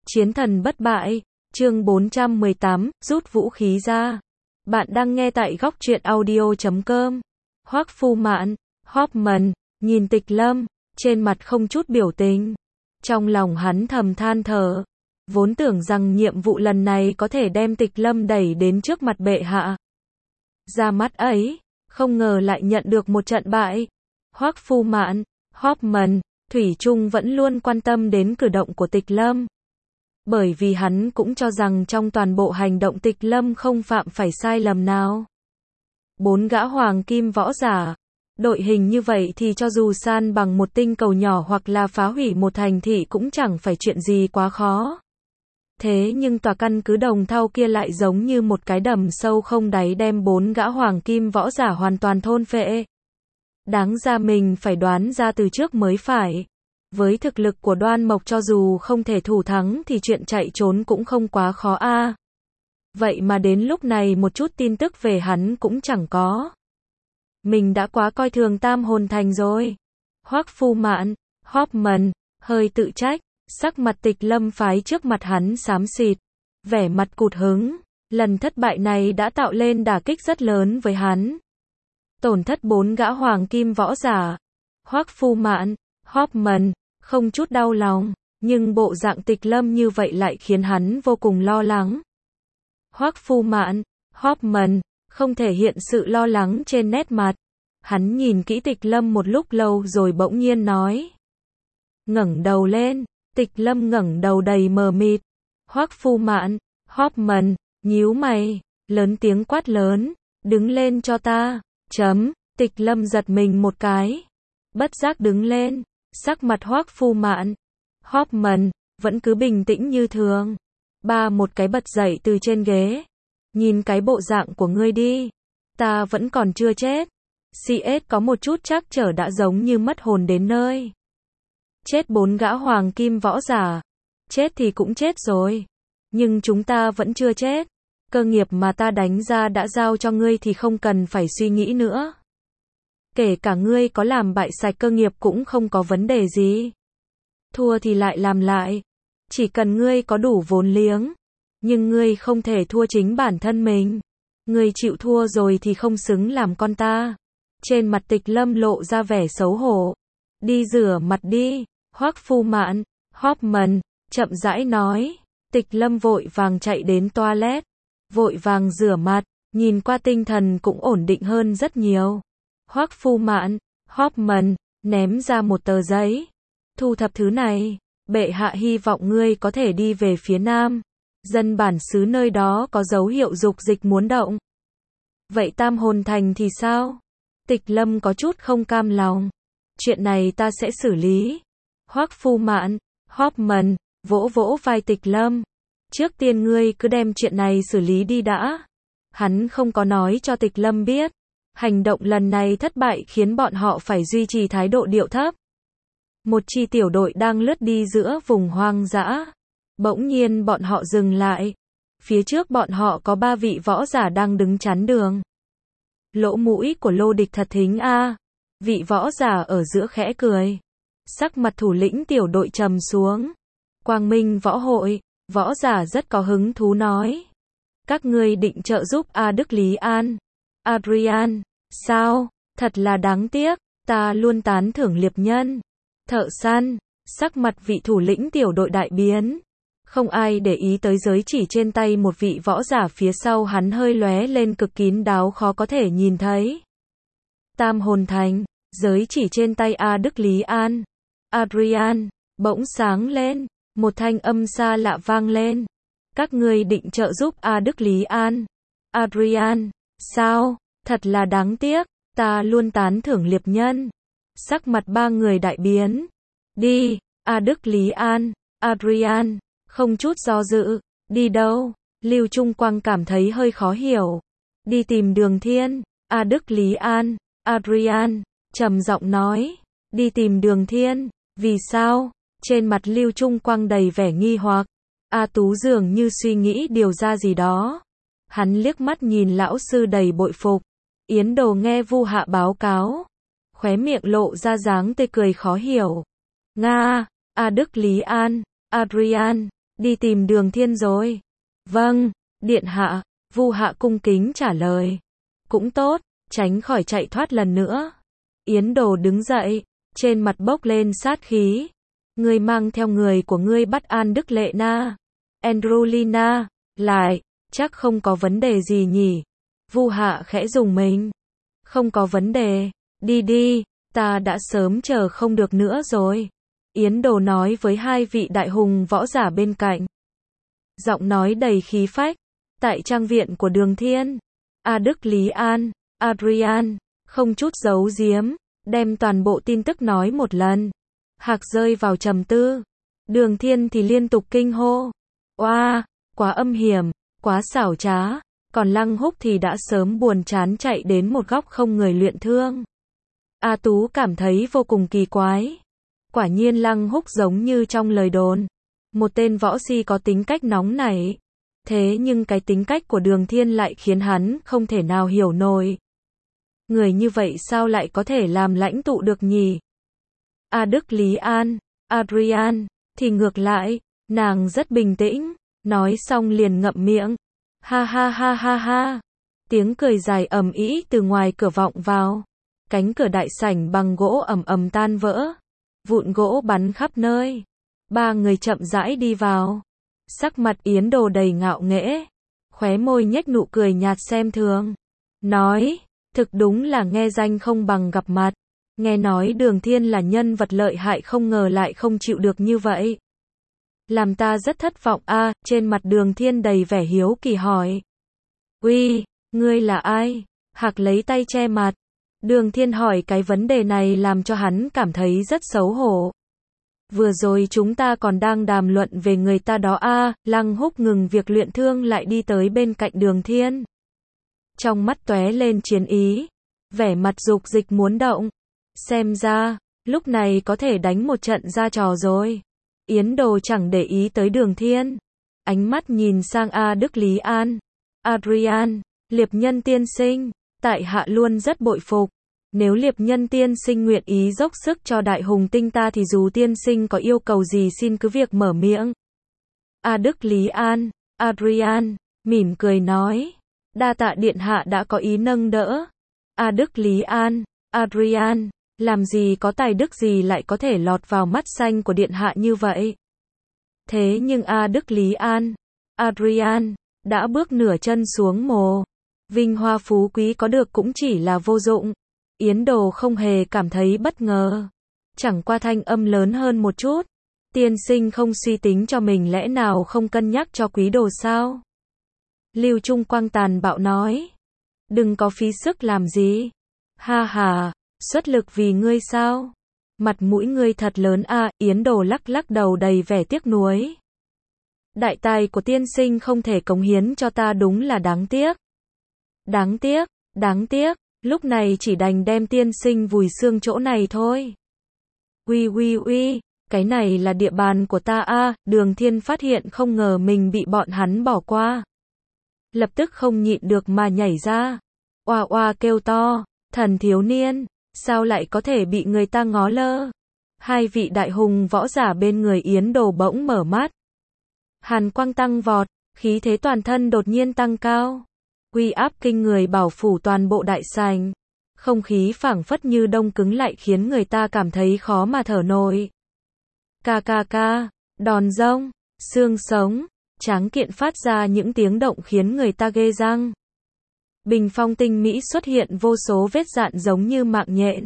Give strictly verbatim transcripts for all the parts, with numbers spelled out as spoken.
Chiến thần bất bại, chương bốn trăm mười tám, rút vũ khí ra. Bạn đang nghe tại góc truyện audio chấm com. Hoắc Phu Mạn, Hoffman, nhìn Tịch Lâm, trên mặt không chút biểu tình. Trong lòng hắn thầm than thở. Vốn tưởng rằng nhiệm vụ lần này có thể đem Tịch Lâm đẩy đến trước mặt bệ hạ. Ra mắt ấy, không ngờ lại nhận được một trận bại. Hoắc Phu Mạn, Hoffman, thủy chung vẫn luôn quan tâm đến cử động của Tịch Lâm. Bởi vì hắn cũng cho rằng trong toàn bộ hành động Tịch Lâm không phạm phải sai lầm nào. Bốn gã hoàng kim võ giả, đội hình như vậy thì cho dù san bằng một tinh cầu nhỏ hoặc là phá hủy một thành thị cũng chẳng phải chuyện gì quá khó. Thế nhưng tòa căn cứ Đồng Thau kia lại giống như một cái đầm sâu không đáy đem bốn gã hoàng kim võ giả hoàn toàn thôn phệ. Đáng ra mình phải đoán ra từ trước mới phải. Với thực lực của Đoan Mộc cho dù không thể thủ thắng thì chuyện chạy trốn cũng không quá khó a. À. Vậy mà đến lúc này một chút tin tức về hắn cũng chẳng có. Mình đã quá coi thường Tam Hồn Thành rồi. Hoắc Phu Mạn, Hoffman, hơi tự trách, sắc mặt Tịch Lâm phái trước mặt hắn xám xịt, vẻ mặt cụt hứng, lần thất bại này đã tạo lên đả kích rất lớn với hắn. Tổn thất bốn gã hoàng kim võ giả. Hoắc Phu Mạn, Hoffman, không chút đau lòng, nhưng bộ dạng Tịch Lâm như vậy lại khiến hắn vô cùng lo lắng. Hoắc Phu Mạn, Hoffman, không thể hiện sự lo lắng trên nét mặt. Hắn nhìn kỹ Tịch Lâm một lúc lâu rồi bỗng nhiên nói. Ngẩng đầu lên, Tịch Lâm ngẩng đầu đầy mờ mịt. Hoắc Phu Mạn, Hoffman, nhíu mày, lớn tiếng quát lớn, đứng lên cho ta, chấm, Tịch Lâm giật mình một cái. Bất giác đứng lên, sắc mặt Hoắc Phu Mạn, Hoffman, vẫn cứ bình tĩnh như thường. Ba một cái bật dậy từ trên ghế. Nhìn cái bộ dạng của ngươi đi. Ta vẫn còn chưa chết. xê ét có một chút trắc trở đã giống như mất hồn đến nơi. Chết bốn gã hoàng kim võ giả. Chết thì cũng chết rồi. Nhưng chúng ta vẫn chưa chết. Cơ nghiệp mà ta đánh ra đã giao cho ngươi thì không cần phải suy nghĩ nữa. Kể cả ngươi có làm bại sạch cơ nghiệp cũng không có vấn đề gì. Thua thì lại làm lại. Chỉ cần ngươi có đủ vốn liếng. Nhưng ngươi không thể thua chính bản thân mình. Ngươi chịu thua rồi thì không xứng làm con ta. Trên mặt Tịch Lâm lộ ra vẻ xấu hổ. Đi rửa mặt đi. Hoắc Phu Mạn, Hoffman, chậm rãi nói. Tịch Lâm vội vàng chạy đến toilet. Vội vàng rửa mặt. Nhìn qua tinh thần cũng ổn định hơn rất nhiều. Hoắc Phu Mạn, Hoffman, ném ra một tờ giấy. Thu thập thứ này. Bệ hạ hy vọng ngươi có thể đi về phía nam. Dân bản xứ nơi đó có dấu hiệu dục dịch muốn động. Vậy Tam Hồn Thành thì sao? Tịch Lâm có chút không cam lòng. Chuyện này ta sẽ xử lý. Hoắc Phu Mạn, Hoffman, vỗ vỗ vai Tịch Lâm. Trước tiên ngươi cứ đem chuyện này xử lý đi đã. Hắn không có nói cho Tịch Lâm biết. Hành động lần này thất bại khiến bọn họ phải duy trì thái độ điệu thấp. Một chi tiểu đội đang lướt đi giữa vùng hoang dã. Bỗng nhiên bọn họ dừng lại. Phía trước bọn họ có ba vị võ giả đang đứng chắn đường. Lỗ mũi của Lô Địch thật thính a. Vị võ giả ở giữa khẽ cười. Sắc mặt thủ lĩnh tiểu đội trầm xuống. Quang Minh võ hội, võ giả rất có hứng thú nói. Các ngươi định trợ giúp A Đức Lý An. Adrian, sao? Thật là đáng tiếc, ta luôn tán thưởng liệp nhân. Thợ săn, sắc mặt vị thủ lĩnh tiểu đội đại biến. Không ai để ý tới giới chỉ trên tay một vị võ giả phía sau hắn hơi lóe lên cực kín đáo khó có thể nhìn thấy. Tam Hồn Thành, giới chỉ trên tay A Đức Lý An. Adrian, bỗng sáng lên, một thanh âm xa lạ vang lên. Các ngươi định trợ giúp A Đức Lý An. Adrian, sao? Thật là đáng tiếc, ta luôn tán thưởng liệp nhân. Sắc mặt ba người đại biến. Đi, A Đức Lý An, Adrian, không chút do dự. Đi đâu? Lưu Trung Quang cảm thấy hơi khó hiểu. Đi tìm Đường Thiên. A Đức Lý An, Adrian, trầm giọng nói. Đi tìm Đường Thiên. Vì sao? Trên mặt Lưu Trung Quang đầy vẻ nghi hoặc. A Tú dường như suy nghĩ điều ra gì đó. Hắn liếc mắt nhìn lão sư đầy bội phục. Yến Đồ nghe Vu Hạ báo cáo. Khóe miệng lộ ra dáng tươi cười khó hiểu. Nga, A Đức Lý An, Adrian, Đi tìm Đường Thiên rồi. Vâng, điện hạ, Vu Hạ cung kính trả lời. Cũng tốt, tránh khỏi chạy thoát lần nữa. Yến Đồ đứng dậy, trên mặt bốc lên sát khí. Ngươi mang theo người của ngươi bắt An Đức Lệ Na, Androlina, lại, chắc không có vấn đề gì nhỉ? Vu Hạ khẽ dùng mình. Không có vấn đề, đi đi, ta đã sớm chờ không được nữa rồi. Yến Đồ nói với hai vị đại hùng võ giả bên cạnh. Giọng nói đầy khí phách. Tại trang viện của Đường Thiên, A Đức Lý An, Adrian, không chút giấu giếm, đem toàn bộ tin tức nói một lần. Hạc rơi vào trầm tư. Đường Thiên thì liên tục kinh hô. Oa, quá âm hiểm, quá xảo trá. Còn Lăng Húc thì đã sớm buồn chán chạy đến một góc không người luyện thương. A Tú cảm thấy vô cùng kỳ quái. Quả nhiên Lăng Húc giống như trong lời đồn. Một tên võ si có tính cách nóng nảy. Thế nhưng cái tính cách của Đường Thiên lại khiến hắn không thể nào hiểu nổi. Người như vậy sao lại có thể làm lãnh tụ được nhỉ? A Đức Lý An, Adrian, thì ngược lại, nàng rất bình tĩnh, nói xong liền ngậm miệng. Ha ha ha ha ha. Tiếng cười dài ầm ĩ từ ngoài cửa vọng vào. Cánh cửa đại sảnh bằng gỗ ầm ầm tan vỡ. Vụn gỗ bắn khắp nơi. Ba người chậm rãi đi vào. Sắc mặt Yến Đồ đầy ngạo nghễ. Khóe môi nhếch nụ cười nhạt xem thường. Nói, thực đúng là nghe danh không bằng gặp mặt. Nghe nói Đường Thiên là nhân vật lợi hại không ngờ lại không chịu được như vậy. Làm ta rất thất vọng a. À, trên mặt Đường Thiên đầy vẻ hiếu kỳ hỏi. Uy, ngươi là ai? Hạc lấy tay che mặt. Đường Thiên hỏi cái vấn đề này làm cho hắn cảm thấy rất xấu hổ. Vừa rồi chúng ta còn đang đàm luận về người ta đó a. À, Lăng Húc ngừng việc luyện thương lại đi tới bên cạnh Đường Thiên. Trong mắt tóe lên chiến ý. Vẻ mặt dục dịch muốn động. Xem ra, lúc này có thể đánh một trận ra trò rồi. Yến Đồ chẳng để ý tới Đường Thiên. Ánh mắt nhìn sang A Đức Lý An. Adrian, Liệp Nhân tiên sinh, tại hạ luôn rất bội phục. Nếu Liệp Nhân tiên sinh nguyện ý dốc sức cho đại hùng tinh ta thì dù tiên sinh có yêu cầu gì xin cứ việc mở miệng. A Đức Lý An, Adrian, mỉm cười nói. Đa tạ điện hạ đã có ý nâng đỡ. A Đức Lý An, Adrian, làm gì có tài đức gì lại có thể lọt vào mắt xanh của điện hạ như vậy. Thế nhưng A Đức Lý An, Adrian, đã bước nửa chân xuống mồ. Vinh hoa phú quý có được cũng chỉ là vô dụng. Yến Đồ không hề cảm thấy bất ngờ. Chẳng qua thanh âm lớn hơn một chút. Tiên sinh không suy tính cho mình lẽ nào không cân nhắc cho quý đồ sao? Lưu Trung Quang tàn bạo nói. Đừng có phí sức làm gì. Ha ha, xuất lực vì ngươi sao? Mặt mũi ngươi thật lớn a. À, Yến Đồ lắc lắc đầu đầy vẻ tiếc nuối. Đại tài của tiên sinh không thể cống hiến cho ta đúng là đáng tiếc. Đáng tiếc, đáng tiếc, lúc này chỉ đành đem tiên sinh vùi xương chỗ này thôi. Uy uy uy, cái này là địa bàn của ta a. À, Đường Thiên phát hiện không ngờ mình bị bọn hắn bỏ qua. Lập tức không nhịn được mà nhảy ra. Oa oa kêu to, thần thiếu niên, sao lại có thể bị người ta ngó lơ? Hai vị đại hùng võ giả bên người Yến Đồ bỗng mở mắt. Hàn quang tăng vọt, khí thế toàn thân đột nhiên tăng cao. Uy áp kinh người bảo phủ toàn bộ đại sảnh. Không khí phảng phất như đông cứng lại khiến người ta cảm thấy khó mà thở nổi. Ca ca ca, đòn rông, xương sống, tráng kiện phát ra những tiếng động khiến người ta ghê răng. Bình phong tinh mỹ xuất hiện vô số vết dạn giống như mạng nhện.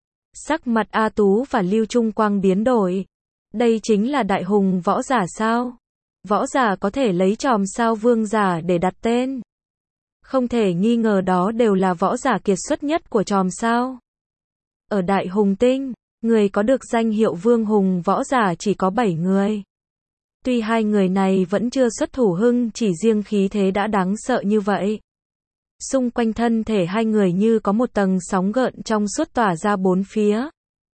Sắc mặt A Tú và Lưu Trung Quang biến đổi. Đây chính là đại hùng võ giả sao? Võ giả có thể lấy chòm sao vương giả để đặt tên. Không thể nghi ngờ đó đều là võ giả kiệt xuất nhất của chòm sao. Ở Đại Hùng Tinh, người có được danh hiệu vương hùng võ giả chỉ có bảy người. Tuy hai người này vẫn chưa xuất thủ hưng, chỉ riêng khí thế đã đáng sợ như vậy. Xung quanh thân thể hai người như có một tầng sóng gợn trong suốt tỏa ra bốn phía.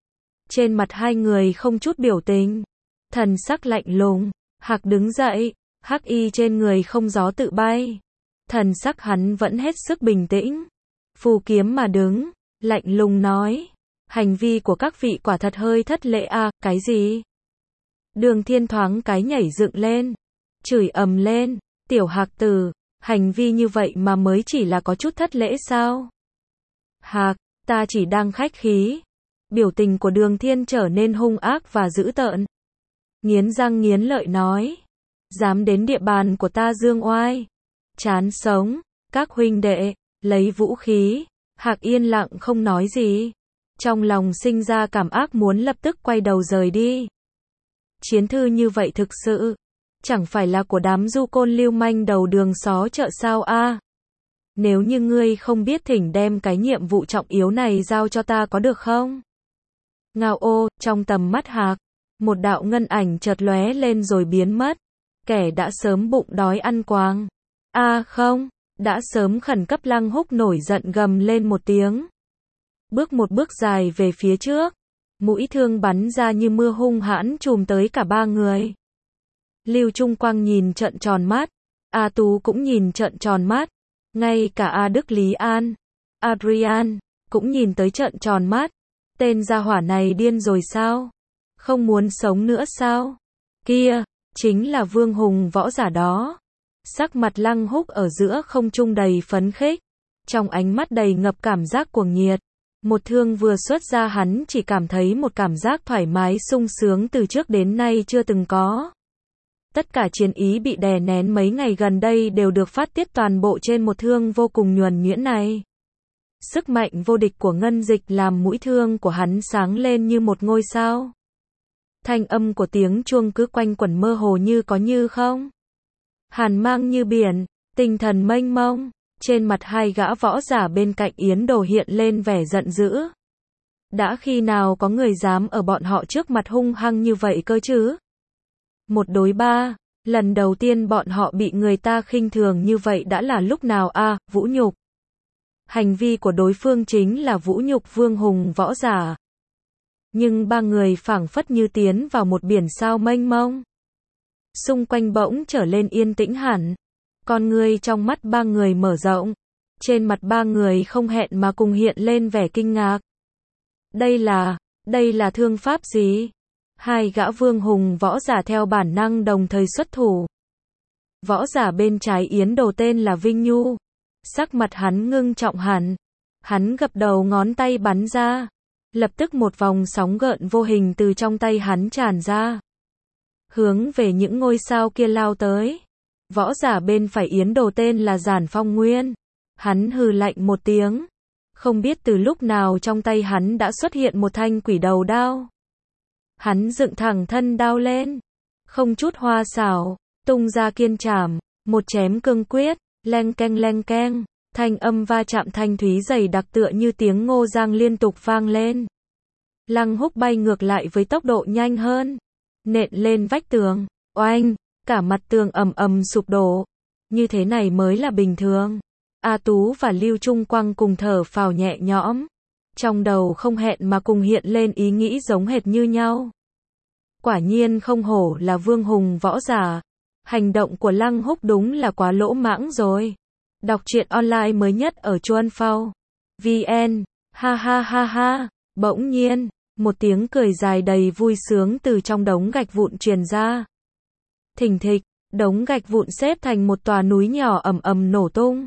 Trên mặt hai người không chút biểu tình. Thần sắc lạnh lùng. Hạc đứng dậy, hắc y trên người không gió tự bay. Thần sắc hắn vẫn hết sức bình tĩnh. Phù kiếm mà đứng, lạnh lùng nói. Hành vi của các vị quả thật hơi thất lễ a. À, cái gì? Đường Thiên thoáng cái nhảy dựng lên. chửi ầm lên, tiểu Hạc Tử, hành vi như vậy mà mới chỉ là có chút thất lễ sao? Hạc, ta chỉ đang khách khí. Biểu tình của Đường Thiên trở nên hung ác và dữ tợn. Nghiến răng nghiến lợi nói, dám đến địa bàn của ta dương oai. Chán sống, các huynh đệ, lấy vũ khí. Hạc yên lặng không nói gì. Trong lòng sinh ra cảm ác muốn lập tức quay đầu rời đi. Chiến thư như vậy thực sự, chẳng phải là của đám du côn lưu manh đầu đường xó chợ sao a? Nếu như ngươi không biết thỉnh đem cái nhiệm vụ trọng yếu này giao cho ta có được không? Ngao ô, trong tầm mắt Hạc, một đạo ngân ảnh chợt lóe lên rồi biến mất. Kẻ đã sớm bụng đói ăn quàng. A à, không, đã sớm khẩn cấp Lăng Húc nổi giận gầm lên một tiếng. Bước một bước dài về phía trước, mũi thương bắn ra như mưa hung hãn trùm tới cả ba người. Lưu Trung Quang nhìn trợn tròn mắt, A Tú cũng nhìn trợn tròn mắt, ngay cả A Đức Lý An, Adrian, cũng nhìn tới trợn tròn mắt. Tên gia hỏa này điên rồi sao? Không muốn sống nữa sao? Kia, chính là Vương Hùng võ giả đó. Sắc mặt Lăng Húc ở giữa không trung đầy phấn khích, trong ánh mắt đầy ngập cảm giác cuồng nhiệt. Một thương vừa xuất ra hắn chỉ cảm thấy một cảm giác thoải mái sung sướng từ trước đến nay chưa từng có. Tất cả chiến ý bị đè nén mấy ngày gần đây đều được phát tiết toàn bộ trên một thương vô cùng nhuần nhuyễn này. Sức mạnh vô địch của ngân dịch làm mũi thương của hắn sáng lên như một ngôi sao. Thanh âm của tiếng chuông cứ quanh quẩn mơ hồ như có như không. Hàn mang như biển, tinh thần mênh mông. Trên mặt hai gã võ giả bên cạnh Yến Đồ hiện lên vẻ giận dữ. Đã khi nào có người dám ở bọn họ trước mặt hung hăng như vậy cơ chứ? Một đối ba, lần đầu tiên bọn họ bị người ta khinh thường như vậy đã là lúc nào a? À, vũ nhục. Hành vi của đối phương chính là vũ nhục Vương Hùng võ giả. Nhưng ba người phảng phất như tiến vào một biển sao mênh mông. Xung quanh bỗng trở lên yên tĩnh hẳn. Con người trong mắt ba người mở rộng. Trên mặt ba người không hẹn mà cùng hiện lên vẻ kinh ngạc. Đây là, đây là thương pháp gì? Hai gã Vương Hùng võ giả theo bản năng đồng thời xuất thủ. Võ giả bên trái Yến Đồ tên là Vinh Nhu. Sắc mặt hắn ngưng trọng hẳn. Hắn gập đầu ngón tay bắn ra. Lập tức một vòng sóng gợn vô hình từ trong tay hắn tràn ra. Hướng về những ngôi sao kia lao tới. Võ giả bên phải Yến Đồ tên là Giản Phong Nguyên. Hắn hừ lạnh một tiếng. Không biết từ lúc nào trong tay hắn đã xuất hiện một thanh quỷ đầu đao. Hắn dựng thẳng thân đao lên. Không chút hoa xảo, tung ra kiên trảm, một chém cương quyết, leng keng leng keng. Thanh âm va chạm thanh thúy dày đặc tựa như tiếng ngô giang liên tục vang lên. Lăng Húc bay ngược lại với tốc độ nhanh hơn. Nện lên vách tường, oanh, cả mặt tường ầm ầm sụp đổ. Như thế này mới là bình thường. A Tú và Lưu Trung Quang cùng thở phào nhẹ nhõm. Trong đầu không hẹn mà cùng hiện lên ý nghĩ giống hệt như nhau. Quả nhiên không hổ là Vương Hùng võ giả. Hành động của Lăng Húc đúng là quá lỗ mãng rồi. Đọc truyện online mới nhất ở Chuan Phao. vê en, ha ha ha ha, bỗng nhiên, một tiếng cười dài đầy vui sướng từ trong đống gạch vụn truyền ra. Thình thịch, đống gạch vụn xếp thành một tòa núi nhỏ ầm ầm nổ tung.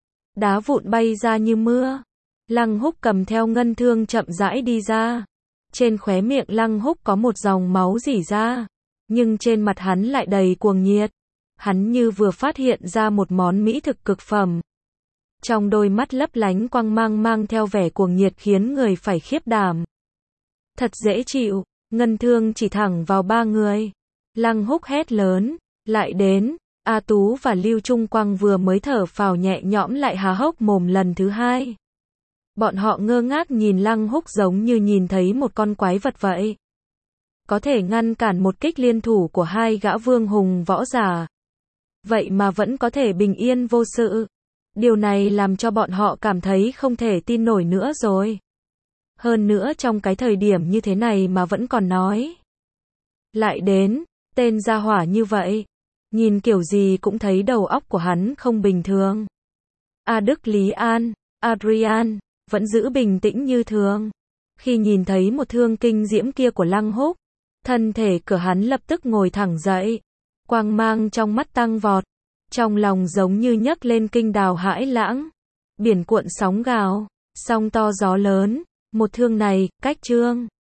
Đá vụn bay ra như mưa. Lăng Húc cầm theo ngân thương chậm rãi đi ra. Trên khóe miệng Lăng Húc có một dòng máu rỉ ra. Nhưng trên mặt hắn lại đầy cuồng nhiệt. Hắn như vừa phát hiện ra một món mỹ thực cực phẩm. Trong đôi mắt lấp lánh quang mang mang theo vẻ cuồng nhiệt khiến người phải khiếp đảm. Thật dễ chịu, ngân thương chỉ thẳng vào ba người. Lăng Húc hét lớn, lại đến. A Tú và Lưu Trung Quang vừa mới thở phào nhẹ nhõm lại há hốc mồm lần thứ hai. Bọn họ ngơ ngác nhìn Lăng Húc giống như nhìn thấy một con quái vật vậy. Có thể ngăn cản một kích liên thủ của hai gã Vương Hùng võ giả. Vậy mà vẫn có thể bình yên vô sự. Điều này làm cho bọn họ cảm thấy không thể tin nổi nữa rồi. Hơn nữa trong cái thời điểm như thế này mà vẫn còn nói. Lại đến, tên gia hỏa như vậy. Nhìn kiểu gì cũng thấy đầu óc của hắn không bình thường. A Đức Lý An, Adrian, vẫn giữ bình tĩnh như thường. Khi nhìn thấy một thương kinh diễm kia của Lăng Húc, thân thể của hắn lập tức ngồi thẳng dậy. Quang mang trong mắt tăng vọt, trong lòng giống như nhấc lên kinh đào hãi lãng. Biển cuộn sóng gào, sóng to gió lớn, một thương này, cách Trương